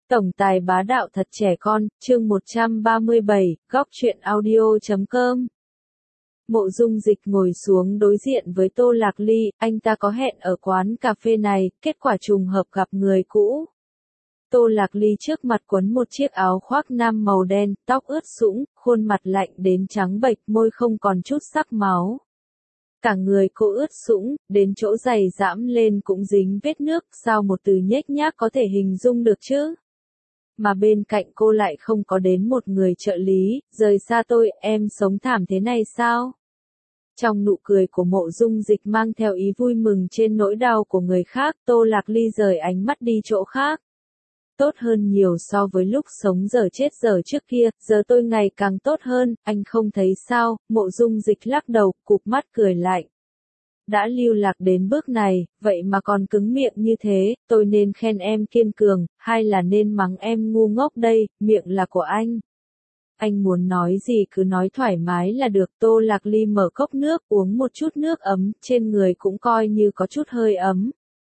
Tổng tài bá đạo thật trẻ con, chương 137, góc truyện audio.com. Mộ Dung Dịch ngồi xuống đối diện với Tô Lạc Ly, anh ta có hẹn ở quán cà phê này, kết quả trùng hợp gặp người cũ. Tô Lạc Ly trước mặt quấn một chiếc áo khoác nam màu đen, tóc ướt sũng, khuôn mặt lạnh đến trắng bệch, môi không còn chút sắc máu. Cả người cô ướt sũng, đến chỗ giày giãm lên cũng dính vết nước, sao một từ nhếch nhác có thể hình dung được chứ? Mà bên cạnh cô lại không có đến một người trợ lý, rời xa tôi, em sống thảm thế này sao? Trong nụ cười của Mộ Dung Dịch mang theo ý vui mừng trên nỗi đau của người khác, Tô Lạc Ly rời ánh mắt đi chỗ khác. Tốt hơn nhiều so với lúc sống dở chết dở trước kia, giờ tôi ngày càng tốt hơn, anh không thấy sao? Mộ Dung Dịch lắc đầu, cụp mắt cười lạnh. Đã lưu lạc đến bước này, vậy mà còn cứng miệng như thế, tôi nên khen em kiên cường, hay là nên mắng em ngu ngốc đây, miệng là của anh. Anh muốn nói gì cứ nói thoải mái là được. Tô Lạc Ly mở cốc nước, uống một chút nước ấm, trên người cũng coi như có chút hơi ấm.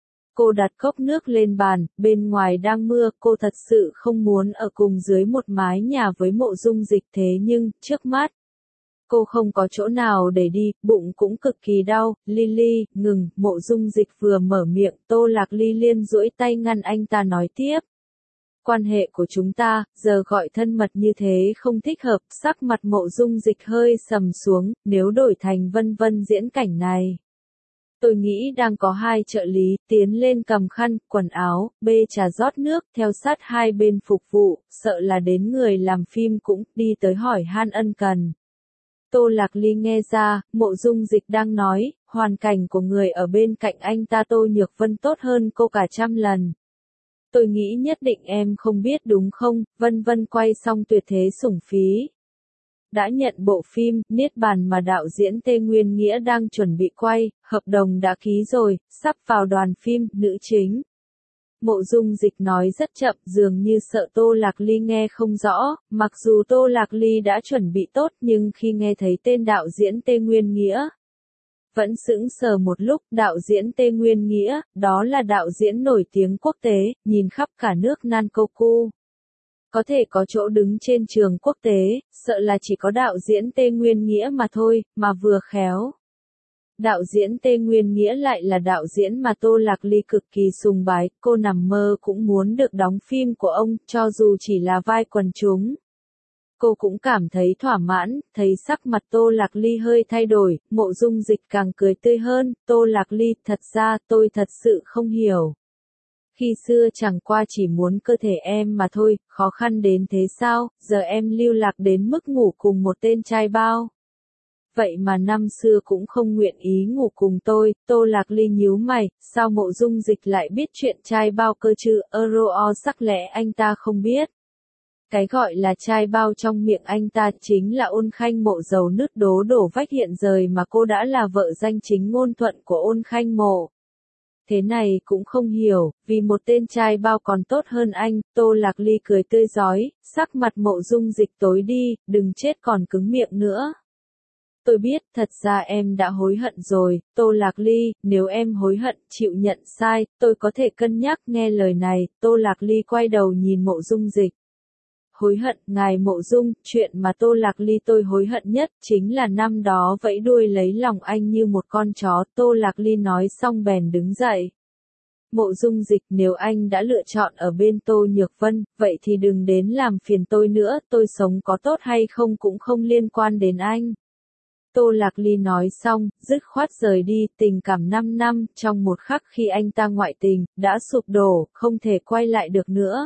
Cô đặt cốc nước lên bàn, bên ngoài đang mưa, cô thật sự không muốn ở cùng dưới một mái nhà với Mộ Dung Dịch thế nhưng, trước mắt. Cô không có chỗ nào để đi, bụng cũng cực kỳ đau. Lily, ngừng, Mộ Dung Dịch vừa mở miệng, Tô Lạc Ly liên duỗi tay ngăn anh ta nói tiếp. Quan hệ của chúng ta, giờ gọi thân mật như thế không thích hợp, sắc mặt Mộ Dung Dịch hơi sầm xuống, nếu đổi thành Vân Vân diễn cảnh này. Tôi nghĩ đang có hai trợ lý, tiến lên cầm khăn, quần áo, bê trà rót nước, theo sát hai bên phục vụ, sợ là đến người làm phim cũng đi tới hỏi han ân cần. Tô Lạc Ly nghe ra, Mộ Dung Dịch đang nói, hoàn cảnh của người ở bên cạnh anh ta Tô Nhược Vân tốt hơn cô cả trăm lần. Tôi nghĩ nhất định em không biết đúng không? Vân Vân quay xong Tuyệt Thế Sủng Phí. Đã nhận bộ phim Niết Bàn mà đạo diễn Tê Nguyên Nghĩa đang chuẩn bị quay, hợp đồng đã ký rồi, sắp vào đoàn phim, nữ chính. Mộ Dung Dịch nói rất chậm, dường như sợ Tô Lạc Ly nghe không rõ, mặc dù Tô Lạc Ly đã chuẩn bị tốt nhưng khi nghe thấy tên đạo diễn Tê Nguyên Nghĩa, vẫn sững sờ một lúc. Đạo diễn Tê Nguyên Nghĩa, đó là đạo diễn nổi tiếng quốc tế, nhìn khắp cả nước Nankoku. Có thể có chỗ đứng trên trường quốc tế, sợ là chỉ có đạo diễn Tê Nguyên Nghĩa mà thôi, mà vừa khéo. Đạo diễn Tê Nguyên Nghĩa lại là đạo diễn mà Tô Lạc Ly cực kỳ sùng bái, cô nằm mơ cũng muốn được đóng phim của ông, cho dù chỉ là vai quần chúng. Cô cũng cảm thấy thỏa mãn, thấy sắc mặt Tô Lạc Ly hơi thay đổi, Mộ Dung Dịch càng cười tươi hơn. Tô Lạc Ly, thật ra tôi thật sự không hiểu. Khi xưa chẳng qua chỉ muốn cơ thể em mà thôi, khó khăn đến thế sao, giờ em lưu lạc đến mức ngủ cùng một tên trai bao. Vậy mà năm xưa cũng không nguyện ý ngủ cùng tôi. Tô Lạc Ly nhíu mày, sao Mộ Dung Dịch lại biết chuyện trai bao cơ chứ? Sắc lẽ anh ta không biết. Cái gọi là trai bao trong miệng anh ta chính là Ôn Khanh Mộ giàu nứt đố đổ vách hiện rời mà cô đã là vợ danh chính ngôn thuận của Ôn Khanh Mộ. Thế này cũng không hiểu, vì một tên trai bao còn tốt hơn anh. Tô Lạc Ly cười tươi rói, sắc mặt Mộ Dung Dịch tối đi, đừng chết còn cứng miệng nữa. Tôi biết, thật ra em đã hối hận rồi, Tô Lạc Ly, nếu em hối hận, chịu nhận sai, tôi có thể cân nhắc. Nghe lời này, Tô Lạc Ly quay đầu nhìn Mộ Dung Dịch. Hối hận, ngài Mộ Dung, chuyện mà Tô Lạc Ly tôi hối hận nhất, chính là năm đó vẫy đuôi lấy lòng anh như một con chó. Tô Lạc Ly nói xong bèn đứng dậy. Mộ Dung Dịch, nếu anh đã lựa chọn ở bên Tô Nhược Vân, vậy thì đừng đến làm phiền tôi nữa, tôi sống có tốt hay không cũng không liên quan đến anh. Tô Lạc Ly nói xong, dứt khoát rời đi. Tình cảm 5 năm, trong một khắc khi anh ta ngoại tình, đã sụp đổ, không thể quay lại được nữa.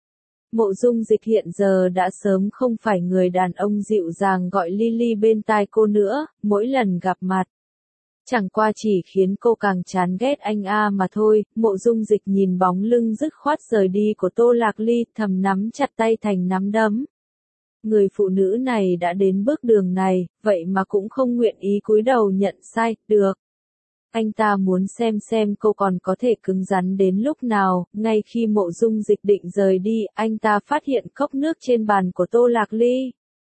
Mộ Dung Dịch hiện giờ đã sớm không phải người đàn ông dịu dàng gọi Lily bên tai cô nữa, mỗi lần gặp mặt. Chẳng qua chỉ khiến cô càng chán ghét anh mà thôi. Mộ Dung Dịch nhìn bóng lưng dứt khoát rời đi của Tô Lạc Ly, thầm nắm chặt tay thành nắm đấm. Người phụ nữ này đã đến bước đường này, vậy mà cũng không nguyện ý cúi đầu nhận sai, được. Anh ta muốn xem cô còn có thể cứng rắn đến lúc nào. Ngay khi Mộ Dung Dịch định rời đi, anh ta phát hiện cốc nước trên bàn của Tô Lạc Ly.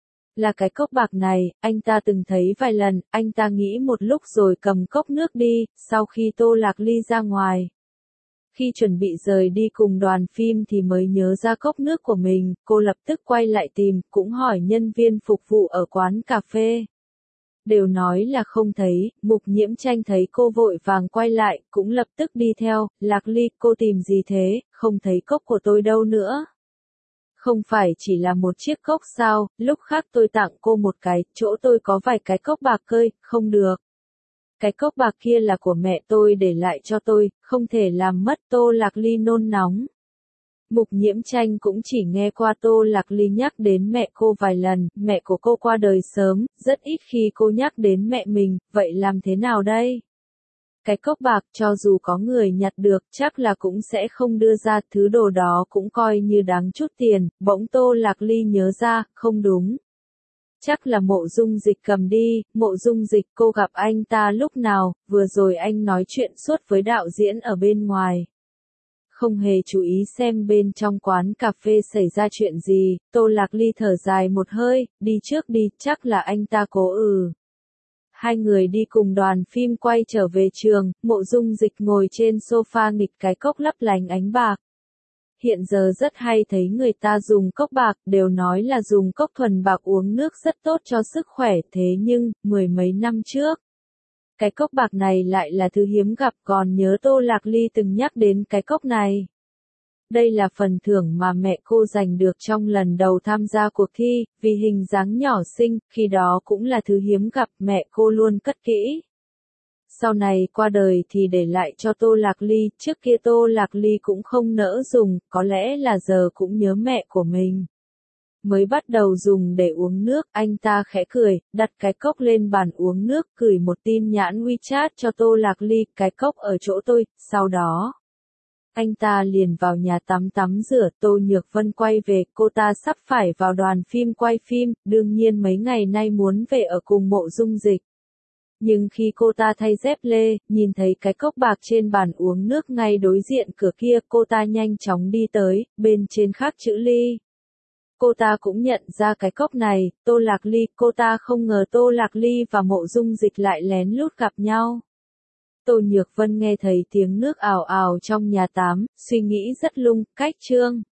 Là cái cốc bạc này, anh ta từng thấy vài lần, anh ta nghĩ một lúc rồi cầm cốc nước đi, sau khi Tô Lạc Ly ra ngoài. Khi chuẩn bị rời đi cùng đoàn phim thì mới nhớ ra cốc nước của mình, cô lập tức quay lại tìm, cũng hỏi nhân viên phục vụ ở quán cà phê. Đều nói là không thấy, Mục Nhiễm Tranh thấy cô vội vàng quay lại, cũng lập tức đi theo, Lạc Ly, cô tìm gì thế, không thấy cốc của tôi đâu nữa. Không phải chỉ là một chiếc cốc sao, lúc khác tôi tặng cô một cái, chỗ tôi có vài cái cốc bạc cơi, không được. Cái cốc bạc kia là của mẹ tôi để lại cho tôi, không thể làm mất. Tô Lạc Ly nôn nóng. Mục Nhiễm Tranh cũng chỉ nghe qua Tô Lạc Ly nhắc đến mẹ cô vài lần, mẹ của cô qua đời sớm, rất ít khi cô nhắc đến mẹ mình, vậy làm thế nào đây? Cái cốc bạc cho dù có người nhặt được chắc là cũng sẽ không đưa ra, thứ đồ đó cũng coi như đáng chút tiền, bỗng Tô Lạc Ly nhớ ra, không đúng. Chắc là Mộ Dung Dịch cầm đi, Mộ Dung Dịch, cô gặp anh ta lúc nào, vừa rồi anh nói chuyện suốt với đạo diễn ở bên ngoài. Không hề chú ý xem bên trong quán cà phê xảy ra chuyện gì, Tô Lạc Ly thở dài một hơi, đi trước đi, chắc là anh ta cố. Hai người đi cùng đoàn phim quay trở về trường, Mộ Dung Dịch ngồi trên sofa nghịch cái cốc lấp lánh ánh bạc. Hiện giờ rất hay thấy người ta dùng cốc bạc, đều nói là dùng cốc thuần bạc uống nước rất tốt cho sức khỏe, thế nhưng, mười mấy năm trước, cái cốc bạc này lại là thứ hiếm gặp, còn nhớ Tô Lạc Ly từng nhắc đến cái cốc này. Đây là phần thưởng mà mẹ cô giành được trong lần đầu tham gia cuộc thi, vì hình dáng nhỏ xinh, khi đó cũng là thứ hiếm gặp, mẹ cô luôn cất kỹ. Sau này qua đời thì để lại cho Tô Lạc Ly, trước kia Tô Lạc Ly cũng không nỡ dùng, có lẽ là giờ cũng nhớ mẹ của mình. Mới bắt đầu dùng để uống nước, anh ta khẽ cười, đặt cái cốc lên bàn uống nước, gửi một tin nhắn WeChat cho Tô Lạc Ly, cái cốc ở chỗ tôi, sau đó. Anh ta liền vào nhà tắm rửa. Tô Nhược Vân quay về, cô ta sắp phải vào đoàn phim quay phim, đương nhiên mấy ngày nay muốn về ở cùng Mộ Dung Dịch. Nhưng khi cô ta thay dép lê, nhìn thấy cái cốc bạc trên bàn uống nước ngay đối diện cửa kia, cô ta nhanh chóng đi tới, bên trên khắc chữ Ly. Cô ta cũng nhận ra cái cốc này, Tô Lạc Ly, cô ta không ngờ Tô Lạc Ly và Mộ Dung Dịch lại lén lút gặp nhau. Tô Nhược Vân nghe thấy tiếng nước ào ào trong nhà tắm, suy nghĩ rất lung, cách chương.